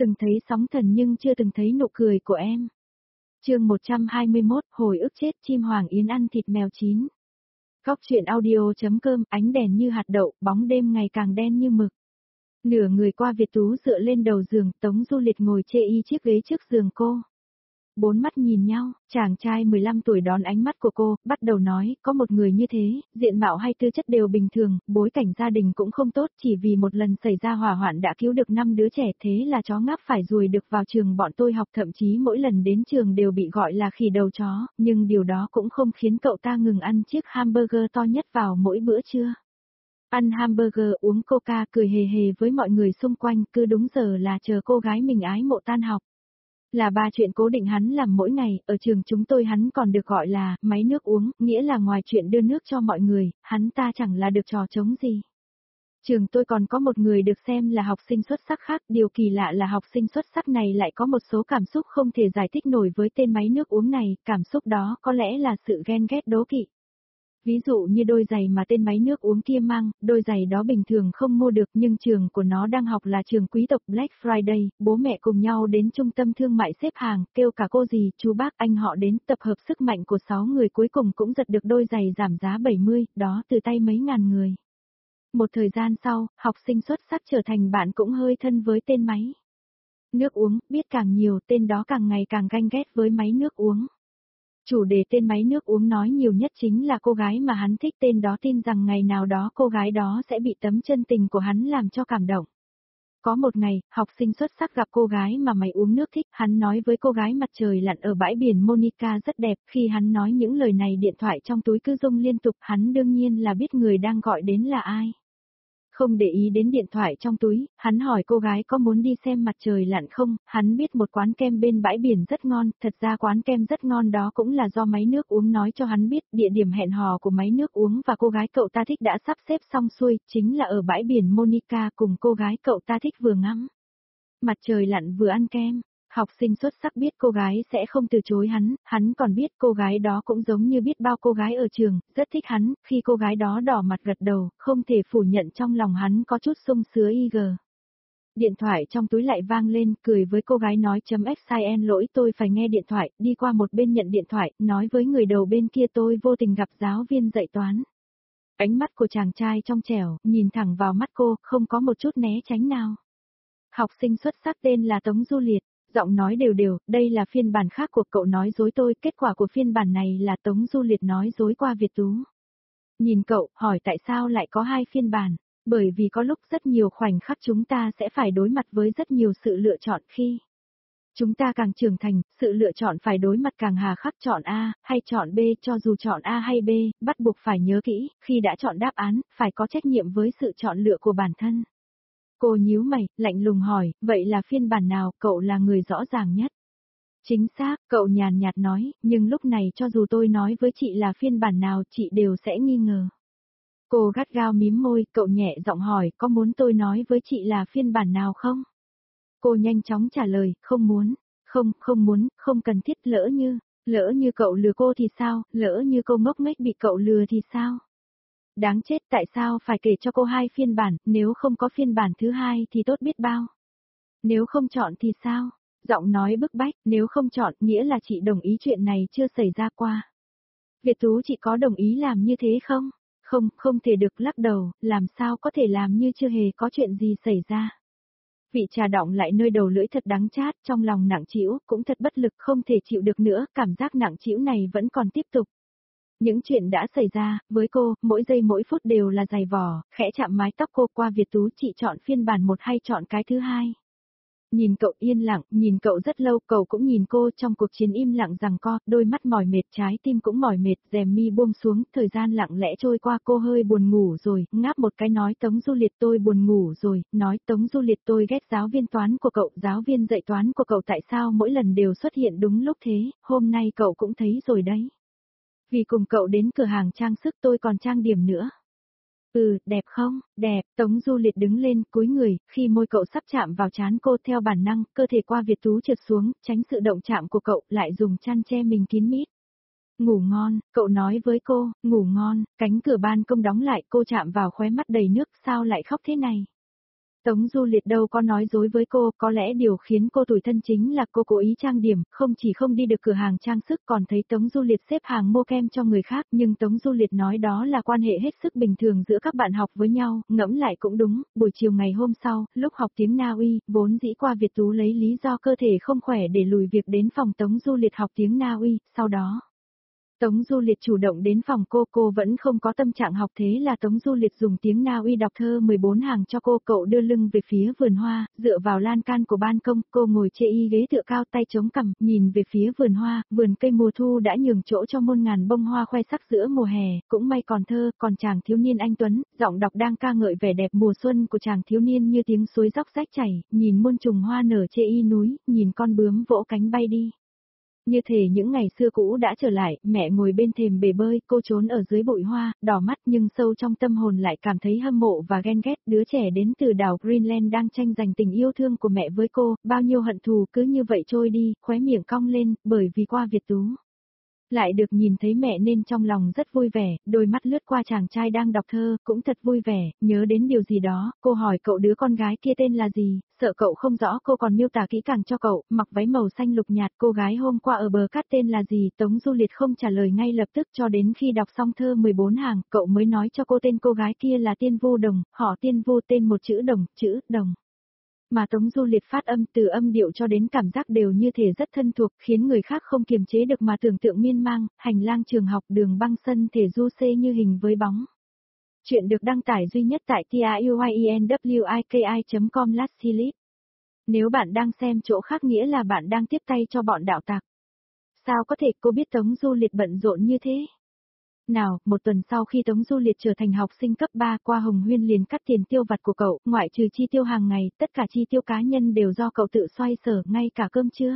Từng thấy sóng thần nhưng chưa từng thấy nụ cười của em. Chương 121, hồi ức chết chim hoàng yến ăn thịt mèo chín. Góc truyện audio.com, ánh đèn như hạt đậu, bóng đêm ngày càng đen như mực. Nửa người qua Việt Tú dựa lên đầu giường, Tống Du Lịch ngồi chê y chiếc ghế trước giường cô. Bốn mắt nhìn nhau, chàng trai 15 tuổi đón ánh mắt của cô, bắt đầu nói, có một người như thế, diện mạo hay tư chất đều bình thường, bối cảnh gia đình cũng không tốt, chỉ vì một lần xảy ra hỏa hoạn đã cứu được 5 đứa trẻ, thế là chó ngáp phải ruồi được vào trường bọn tôi học, thậm chí mỗi lần đến trường đều bị gọi là khỉ đầu chó, nhưng điều đó cũng không khiến cậu ta ngừng ăn chiếc hamburger to nhất vào mỗi bữa trưa. Ăn hamburger, uống coca, cười hề hề với mọi người xung quanh, cứ đúng giờ là chờ cô gái mình ái mộ tan học. Là ba chuyện cố định hắn làm mỗi ngày, ở trường chúng tôi hắn còn được gọi là máy nước uống, nghĩa là ngoài chuyện đưa nước cho mọi người, hắn ta chẳng là được trò trống gì. Trường tôi còn có một người được xem là học sinh xuất sắc khác, điều kỳ lạ là học sinh xuất sắc này lại có một số cảm xúc không thể giải thích nổi với tên máy nước uống này, cảm xúc đó có lẽ là sự ghen ghét đố kỵ. Ví dụ như đôi giày mà tên máy nước uống kia mang, đôi giày đó bình thường không mua được nhưng trường của nó đang học là trường quý tộc Black Friday, bố mẹ cùng nhau đến trung tâm thương mại xếp hàng, kêu cả cô dì, chú bác, anh họ đến tập hợp sức mạnh của 6 người cuối cùng cũng giật được đôi giày giảm giá 70, đó từ tay mấy ngàn người. Một thời gian sau, học sinh xuất sắc trở thành bạn cũng hơi thân với tên máy nước uống, biết càng nhiều tên đó càng ngày càng ganh ghét với máy nước uống. Chủ đề tên máy nước uống nói nhiều nhất chính là cô gái mà hắn thích, tên đó tin rằng ngày nào đó cô gái đó sẽ bị tấm chân tình của hắn làm cho cảm động. Có một ngày, học sinh xuất sắc gặp cô gái mà máy uống nước thích, hắn nói với cô gái mặt trời lặn ở bãi biển Monica rất đẹp, khi hắn nói những lời này điện thoại trong túi cứ rung liên tục, hắn đương nhiên là biết người đang gọi đến là ai. Không để ý đến điện thoại trong túi, hắn hỏi cô gái có muốn đi xem mặt trời lặn không, hắn biết một quán kem bên bãi biển rất ngon, thật ra quán kem rất ngon đó cũng là do máy nước uống nói cho hắn biết, địa điểm hẹn hò của máy nước uống và cô gái cậu ta thích đã sắp xếp xong xuôi, chính là ở bãi biển Monica cùng cô gái cậu ta thích vừa ngắm mặt trời lặn vừa ăn kem. Học sinh xuất sắc biết cô gái sẽ không từ chối hắn còn biết cô gái đó cũng giống như biết bao cô gái ở trường, rất thích hắn, khi cô gái đó đỏ mặt gật đầu, không thể phủ nhận trong lòng hắn có chút sung sướng IG. Điện thoại trong túi lại vang lên, cười với cô gái nói .xin lỗi tôi phải nghe điện thoại, đi qua một bên nhận điện thoại, nói với người đầu bên kia tôi vô tình gặp giáo viên dạy toán. Ánh mắt của chàng trai trong trẻo, nhìn thẳng vào mắt cô, không có một chút né tránh nào. Học sinh xuất sắc tên là Tống Du Liệt. Giọng nói đều đều, đây là phiên bản khác của cậu nói dối tôi, kết quả của phiên bản này là Tống Du Liệt nói dối qua Việt Tú. Nhìn cậu, hỏi tại sao lại có hai phiên bản, bởi vì có lúc rất nhiều khoảnh khắc chúng ta sẽ phải đối mặt với rất nhiều sự lựa chọn khi chúng ta càng trưởng thành, sự lựa chọn phải đối mặt càng hà khắc, chọn A, hay chọn B, cho dù chọn A hay B, bắt buộc phải nhớ kỹ, khi đã chọn đáp án, phải có trách nhiệm với sự chọn lựa của bản thân. Cô nhíu mày, lạnh lùng hỏi, vậy là phiên bản nào, cậu là người rõ ràng nhất? Chính xác, cậu nhàn nhạt nói, nhưng lúc này cho dù tôi nói với chị là phiên bản nào chị đều sẽ nghi ngờ. Cô gắt gao mím môi, cậu nhẹ giọng hỏi, có muốn tôi nói với chị là phiên bản nào không? Cô nhanh chóng trả lời, không muốn, không muốn, không cần thiết, lỡ như cậu lừa cô thì sao, lỡ như cô ngốc nghếch bị cậu lừa thì sao? Đáng chết, tại sao phải kể cho cô hai phiên bản, nếu không có phiên bản thứ hai thì tốt biết bao. Nếu không chọn thì sao? Giọng nói bức bách, nếu không chọn nghĩa là chị đồng ý chuyện này chưa xảy ra qua. Việt Tú chị có đồng ý làm như thế không? Không thể được, lắc đầu, làm sao có thể làm như chưa hề có chuyện gì xảy ra. Vị trà đọng lại nơi đầu lưỡi thật đắng chát, trong lòng nặng trĩu, cũng thật bất lực, không thể chịu được nữa, cảm giác nặng trĩu này vẫn còn tiếp tục. Những chuyện đã xảy ra, với cô, mỗi giây mỗi phút đều là giày vò, khẽ chạm mái tóc cô qua Việt Tú, chị chọn phiên bản một hay chọn cái thứ hai. Nhìn cậu yên lặng, nhìn cậu rất lâu, cậu cũng nhìn cô trong cuộc chiến im lặng giằng co, đôi mắt mỏi mệt, trái tim cũng mỏi mệt, rèm mi buông xuống, thời gian lặng lẽ trôi qua, cô hơi buồn ngủ rồi, ngáp một cái nói Tống Du Liệt tôi buồn ngủ rồi, nói Tống Du Liệt tôi ghét giáo viên toán của cậu, giáo viên dạy toán của cậu tại sao mỗi lần đều xuất hiện đúng lúc thế, hôm nay cậu cũng thấy rồi đấy. Vì cùng cậu đến cửa hàng trang sức tôi còn trang điểm nữa. Đẹp không? Đẹp, Tống Du Liệt đứng lên, cúi người, khi môi cậu sắp chạm vào trán cô theo bản năng, cơ thể qua Việt Tú trượt xuống, tránh sự động chạm của cậu, lại dùng chăn che mình kín mít. Ngủ ngon, cậu nói với cô, ngủ ngon, cánh cửa ban công đóng lại, cô chạm vào khóe mắt đầy nước, sao lại khóc thế này? Tống Du Liệt đâu có nói dối với cô, có lẽ điều khiến cô tủi thân chính là cô cố ý trang điểm, không chỉ không đi được cửa hàng trang sức còn thấy Tống Du Liệt xếp hàng mua kem cho người khác, nhưng Tống Du Liệt nói đó là quan hệ hết sức bình thường giữa các bạn học với nhau, ngẫm lại cũng đúng, buổi chiều ngày hôm sau, lúc học tiếng Na Uy, vốn dĩ qua Việt Tú lấy lý do cơ thể không khỏe để lùi việc đến phòng Tống Du Liệt học tiếng Na Uy, sau đó Tống Du Liệt chủ động đến phòng cô vẫn không có tâm trạng học thế là Tống Du Liệt dùng tiếng Na Uy đọc thơ 14 hàng cho cô, cậu đưa lưng về phía vườn hoa, dựa vào lan can của ban công, cô ngồi chê y ghế tựa cao tay chống cằm, nhìn về phía vườn hoa, vườn cây mùa thu đã nhường chỗ cho muôn ngàn bông hoa khoe sắc giữa mùa hè, cũng may còn thơ, còn chàng thiếu niên anh Tuấn, giọng đọc đang ca ngợi vẻ đẹp mùa xuân của chàng thiếu niên như tiếng suối róc rách chảy, nhìn muôn trùng hoa nở chê y núi, nhìn con bướm vỗ cánh bay đi. Như thể những ngày xưa cũ đã trở lại, mẹ ngồi bên thềm bể bơi, cô trốn ở dưới bụi hoa, đỏ mắt nhưng sâu trong tâm hồn lại cảm thấy hâm mộ và ghen ghét, đứa trẻ đến từ đảo Greenland đang tranh giành tình yêu thương của mẹ với cô, bao nhiêu hận thù cứ như vậy trôi đi, khóe miệng cong lên, bởi vì qua Việt Tú. Lại được nhìn thấy mẹ nên trong lòng rất vui vẻ, đôi mắt lướt qua chàng trai đang đọc thơ, cũng thật vui vẻ, nhớ đến điều gì đó, cô hỏi cậu đứa con gái kia tên là gì, sợ cậu không rõ cô còn miêu tả kỹ càng cho cậu, mặc váy màu xanh lục nhạt, cô gái hôm qua ở bờ cát tên là gì, Tống Du Liệt không trả lời ngay lập tức cho đến khi đọc xong thơ 14 hàng, cậu mới nói cho cô tên cô gái kia là Tiên Vu Đồng, họ Tiên Vu tên một chữ Đồng. Mà Tống Du Liệt phát âm từ âm điệu cho đến cảm giác đều như thể rất thân thuộc, khiến người khác không kiềm chế được mà tưởng tượng miên man, hành lang trường học đường băng sân thể du xê như hình với bóng. Chuyện được đăng tải duy nhất tại tiuyенwiki.com/slip. Nếu bạn đang xem chỗ khác nghĩa là bạn đang tiếp tay cho bọn đạo tặc. Sao có thể cô biết Tống Du Liệt bận rộn như thế? Nào, một tuần sau khi Tống Du Liệt trở thành học sinh cấp 3 qua Hồng Huyên liền cắt tiền tiêu vặt của cậu, ngoại trừ chi tiêu hàng ngày, tất cả chi tiêu cá nhân đều do cậu tự xoay sở, ngay cả cơm trưa.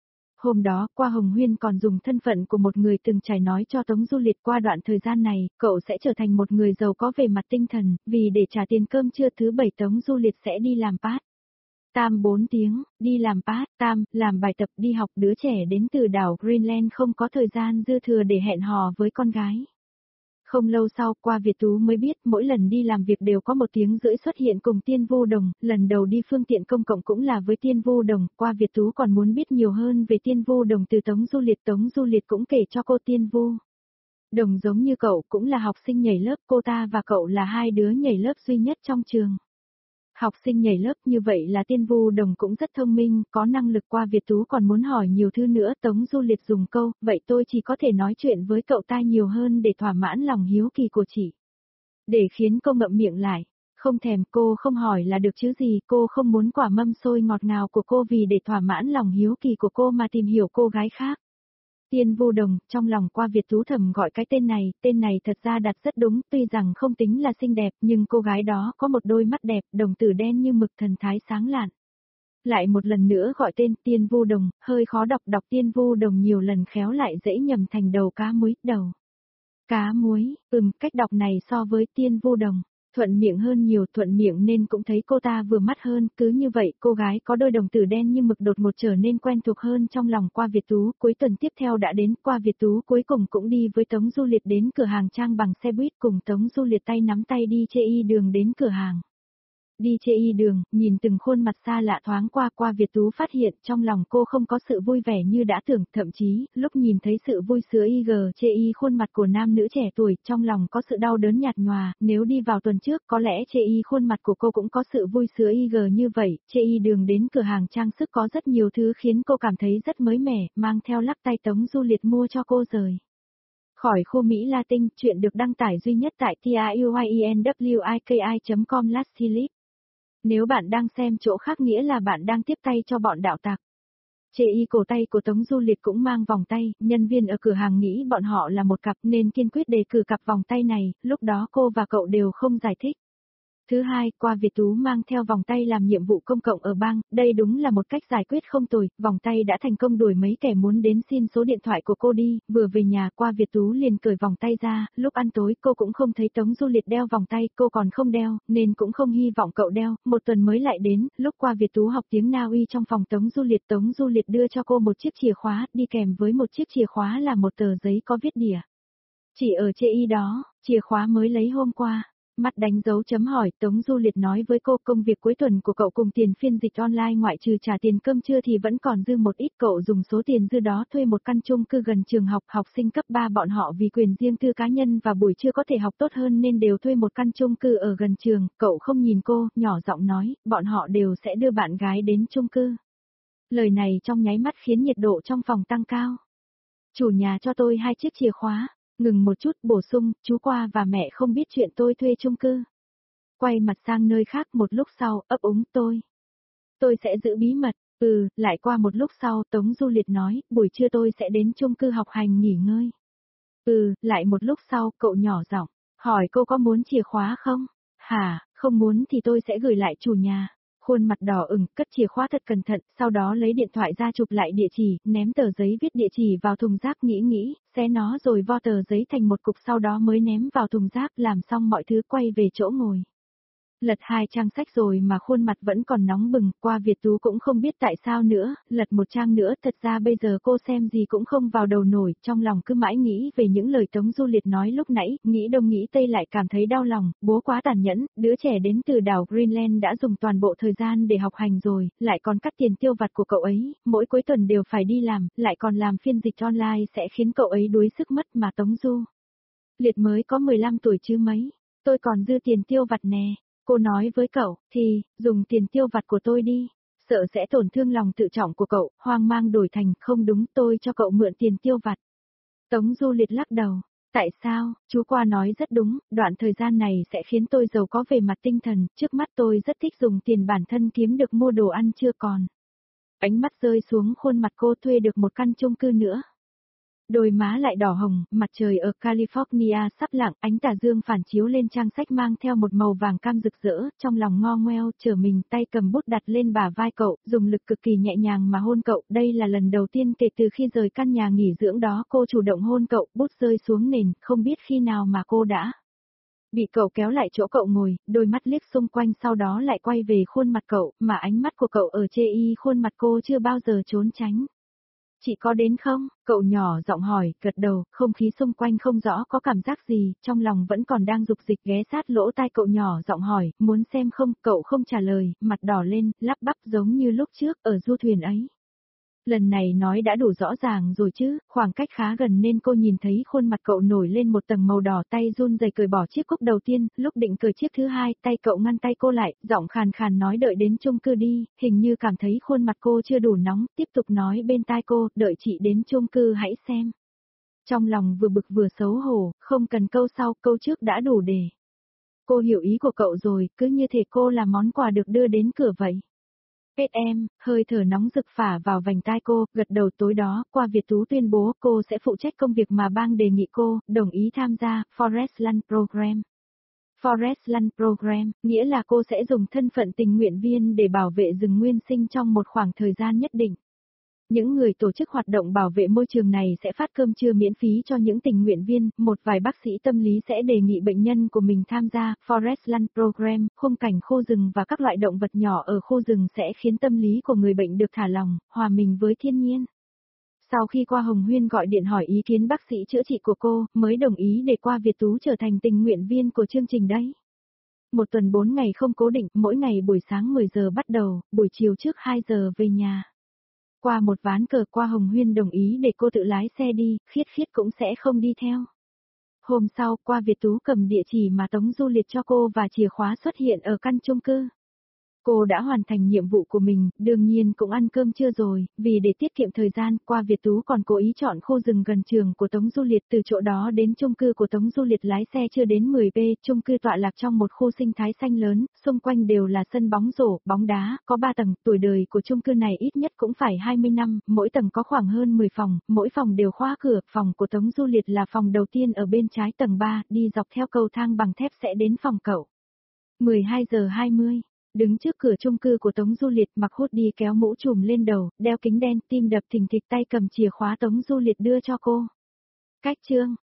Hôm đó, qua Hồng Huyên còn dùng thân phận của một người từng trải nói cho Tống Du Liệt qua đoạn thời gian này, cậu sẽ trở thành một người giàu có về mặt tinh thần, vì để trả tiền cơm trưa thứ 7 Tống Du Liệt sẽ đi làm part. Tam 4 tiếng, đi làm part tam, làm bài tập đi học đứa trẻ đến từ đảo Greenland không có thời gian dư thừa để hẹn hò với con gái. Không lâu sau qua Việt Tú mới biết mỗi lần đi làm việc đều có 1 tiếng rưỡi xuất hiện cùng Tiên Vu Đồng, lần đầu đi phương tiện công cộng cũng là với Tiên Vu Đồng, qua Việt Tú còn muốn biết nhiều hơn về Tiên Vu Đồng từ Tống Du Liệt cũng kể cho cô Tiên Vu Đồng giống như cậu cũng là học sinh nhảy lớp, cô ta và cậu là hai đứa nhảy lớp duy nhất trong trường. Học sinh nhảy lớp như vậy là Tiên Vu Đồng cũng rất thông minh, có năng lực qua Việt Tú còn muốn hỏi nhiều thứ nữa Tống Du Liệt dùng câu, vậy tôi chỉ có thể nói chuyện với cậu ta nhiều hơn để thỏa mãn lòng hiếu kỳ của chị. Để khiến cô ngậm miệng lại, không thèm cô không hỏi là được chứ gì, cô không muốn quả mâm xôi ngọt ngào của cô vì để thỏa mãn lòng hiếu kỳ của cô mà tìm hiểu cô gái khác. Tiên Vu Đồng, trong lòng qua Việt Tú thầm gọi cái tên này thật ra đặt rất đúng, tuy rằng không tính là xinh đẹp, nhưng cô gái đó có một đôi mắt đẹp, đồng tử đen như mực thần thái sáng lạn. Lại một lần nữa gọi tên Tiên Vu Đồng, hơi khó đọc Tiên Vu Đồng nhiều lần khéo lại dễ nhầm thành đầu cá muối, đầu. Cá muối, cách đọc này so với Tiên Vu Đồng. Thuận miệng hơn nhiều, thuận miệng nên cũng thấy cô ta vừa mắt hơn, cứ như vậy cô gái có đôi đồng tử đen như mực đột ngột trở nên quen thuộc hơn trong lòng qua Việt Tú, cuối tuần tiếp theo đã đến, qua Việt Tú cuối cùng cũng đi với Tống Du Liệt đến cửa hàng trang bằng xe buýt cùng Tống Du Liệt tay nắm tay đi chê y đường đến cửa hàng. Đi chê y đường, nhìn từng khuôn mặt xa lạ thoáng qua Việt Tú phát hiện trong lòng cô không có sự vui vẻ như đã tưởng, thậm chí, lúc nhìn thấy sự vui sướng chê y khuôn mặt của nam nữ trẻ tuổi, trong lòng có sự đau đớn nhạt nhòa, nếu đi vào tuần trước có lẽ chê y khuôn mặt của cô cũng có sự vui sướng như vậy, chê y đường đến cửa hàng trang sức có rất nhiều thứ khiến cô cảm thấy rất mới mẻ, mang theo lắc tay Tống Du Liệt mua cho cô rời. Khỏi khu Mỹ Latin, chuyện được đăng tải duy nhất tại tiuyенwiki.com/slip. Nếu bạn đang xem chỗ khác nghĩa là bạn đang tiếp tay cho bọn đạo tặc. Chê y cổ tay của Tống Du Liệt cũng mang vòng tay, nhân viên ở cửa hàng nghĩ bọn họ là một cặp nên kiên quyết đề cử cặp vòng tay này, lúc đó cô và cậu đều không giải thích. Thứ hai, qua Việt Tú mang theo vòng tay làm nhiệm vụ công cộng ở bang, đây đúng là một cách giải quyết không tồi, vòng tay đã thành công đuổi mấy kẻ muốn đến xin số điện thoại của cô đi, vừa về nhà qua Việt Tú liền cởi vòng tay ra, lúc ăn tối cô cũng không thấy Tống Du Liệt đeo vòng tay, cô còn không đeo, nên cũng không hy vọng cậu đeo, một tuần mới lại đến, lúc qua Việt Tú học tiếng Na Uy trong phòng Tống Du Liệt đưa cho cô một chiếc chìa khóa, đi kèm với một chiếc chìa khóa là một tờ giấy có viết đỉa. Chỉ ở chê y đó, chìa khóa mới lấy hôm qua. Mắt đánh dấu chấm hỏi, Tống Du Liệt nói với cô công việc cuối tuần của cậu cùng tiền phiên dịch online ngoại trừ trả tiền cơm trưa thì vẫn còn dư một ít, cậu dùng số tiền dư đó thuê một căn chung cư gần trường học, học sinh cấp 3 bọn họ vì quyền riêng tư cá nhân và buổi trưa có thể học tốt hơn nên đều thuê một căn chung cư ở gần trường, cậu không nhìn cô, nhỏ giọng nói, bọn họ đều sẽ đưa bạn gái đến chung cư. Lời này trong nháy mắt khiến nhiệt độ trong phòng tăng cao. Chủ nhà cho tôi 2 chiếc chìa khóa. Ngừng một chút, bổ sung, chú qua và mẹ không biết chuyện tôi thuê chung cư. Quay mặt sang nơi khác một lúc sau, ấp úng tôi sẽ giữ bí mật. Lại qua một lúc sau, Tống Du Liệt nói, buổi trưa tôi sẽ đến chung cư học hành nghỉ ngơi. Lại một lúc sau, cậu nhỏ giọng, hỏi cô có muốn chìa khóa không? Hả, không muốn thì tôi sẽ gửi lại chủ nhà. Khuôn mặt đỏ ửng, cất chìa khóa thật cẩn thận, sau đó lấy điện thoại ra chụp lại địa chỉ, ném tờ giấy viết địa chỉ vào thùng rác, nghĩ, xé nó rồi vo tờ giấy thành một cục, sau đó mới ném vào thùng rác, làm xong mọi thứ quay về chỗ ngồi. Lật 2 trang sách rồi mà khuôn mặt vẫn còn nóng bừng, qua Việt Tú cũng không biết tại sao nữa, lật một trang nữa, thật ra bây giờ cô xem gì cũng không vào đầu nổi, trong lòng cứ mãi nghĩ về những lời Tống Du Liệt nói lúc nãy, nghĩ đông nghĩ tây lại cảm thấy đau lòng, bố quá tàn nhẫn, đứa trẻ đến từ đảo Greenland đã dùng toàn bộ thời gian để học hành rồi, lại còn cắt tiền tiêu vặt của cậu ấy, mỗi cuối tuần đều phải đi làm, lại còn làm phiên dịch online sẽ khiến cậu ấy đuối sức mất mà Tống Du Liệt mới có 15 tuổi chứ mấy, tôi còn dư tiền tiêu vặt nè. Cô nói với cậu, thì, dùng tiền tiêu vặt của tôi đi, sợ sẽ tổn thương lòng tự trọng của cậu, hoang mang đổi thành, không đúng, tôi cho cậu mượn tiền tiêu vặt. Tống Du Liệt lắc đầu, tại sao, chú qua nói rất đúng, đoạn thời gian này sẽ khiến tôi giàu có về mặt tinh thần, trước mắt tôi rất thích dùng tiền bản thân kiếm được mua đồ ăn chưa còn. Ánh mắt rơi xuống khuôn mặt cô, thuê được một căn chung cư nữa. Đôi má lại đỏ hồng, mặt trời ở California sắp lặn, ánh tà dương phản chiếu lên trang sách mang theo một màu vàng cam rực rỡ, trong lòng ngo ngoeo, trở mình, tay cầm bút đặt lên bả vai cậu, dùng lực cực kỳ nhẹ nhàng mà hôn cậu, đây là lần đầu tiên kể từ khi rời căn nhà nghỉ dưỡng đó cô chủ động hôn cậu, bút rơi xuống nền, không biết khi nào mà cô đã bị cậu kéo lại chỗ cậu ngồi, đôi mắt liếc xung quanh sau đó lại quay về khuôn mặt cậu, mà ánh mắt của cậu ở chê y khuôn mặt cô chưa bao giờ trốn tránh. Chị có đến không? Cậu nhỏ giọng hỏi, gật đầu, không khí xung quanh không rõ có cảm giác gì, trong lòng vẫn còn đang dục dịch ghé sát lỗ tai cậu nhỏ giọng hỏi, muốn xem không? Cậu không trả lời, mặt đỏ lên, lắp bắp giống như lúc trước ở du thuyền ấy. Lần này nói đã đủ rõ ràng rồi chứ, khoảng cách khá gần nên cô nhìn thấy khuôn mặt cậu nổi lên một tầng màu đỏ, tay run rẩy cởi bỏ chiếc cúc đầu tiên, lúc định cởi chiếc thứ hai, tay cậu ngăn tay cô lại, giọng khàn khàn nói đợi đến chung cư đi, hình như cảm thấy khuôn mặt cô chưa đủ nóng, tiếp tục nói bên tai cô, đợi chị đến chung cư hãy xem. Trong lòng vừa bực vừa xấu hổ, không cần câu sau, câu trước đã đủ để. Cô hiểu ý của cậu rồi, cứ như thể cô là món quà được đưa đến cửa vậy. Em, hơi thở nóng rực phả vào vành tai cô, gật đầu. Tối đó, qua Việt Tú tuyên bố cô sẽ phụ trách công việc mà bang đề nghị cô, đồng ý tham gia Forest Land Program. Forest Land Program, nghĩa là cô sẽ dùng thân phận tình nguyện viên để bảo vệ rừng nguyên sinh trong một khoảng thời gian nhất định. Những người tổ chức hoạt động bảo vệ môi trường này sẽ phát cơm trưa miễn phí cho những tình nguyện viên, một vài bác sĩ tâm lý sẽ đề nghị bệnh nhân của mình tham gia Forest Land Program, khung cảnh khu rừng và các loại động vật nhỏ ở khu rừng sẽ khiến tâm lý của người bệnh được thả lỏng, hòa mình với thiên nhiên. Sau khi qua Hồng Huyên gọi điện hỏi ý kiến bác sĩ chữa trị của cô, mới đồng ý để qua Việt Tú trở thành tình nguyện viên của chương trình đấy. Một tuần 4 ngày không cố định, mỗi ngày buổi sáng 10 giờ bắt đầu, buổi chiều trước 2 giờ về nhà. Qua một ván cờ qua Hồng Huyên đồng ý để cô tự lái xe đi, Khiết Khiết cũng sẽ không đi theo. Hôm sau, qua Việt Tú cầm địa chỉ mà Tống Du Liệt cho cô và chìa khóa xuất hiện ở căn chung cư. Cô đã hoàn thành nhiệm vụ của mình, đương nhiên cũng ăn cơm trưa rồi, vì để tiết kiệm thời gian, qua Việt Tú còn cố ý chọn khu rừng gần trường của Tống Du Liệt, từ chỗ đó đến chung cư của Tống Du Liệt lái xe chưa đến 10p, chung cư tọa lạc trong một khu sinh thái xanh lớn, xung quanh đều là sân bóng rổ, bóng đá, có 3 tầng, tuổi đời của chung cư này ít nhất cũng phải 20 năm, mỗi tầng có khoảng hơn 10 phòng, mỗi phòng đều khóa cửa, phòng của Tống Du Liệt là phòng đầu tiên ở bên trái tầng 3, đi dọc theo cầu thang bằng thép sẽ đến phòng cậu. 12 giờ 20. Đứng trước cửa chung cư của Tống Du Liệt, mặc hoodie kéo mũ trùm lên đầu, đeo kính đen, tim đập thình thịch, tay cầm chìa khóa Tống Du Liệt đưa cho cô. Cách chương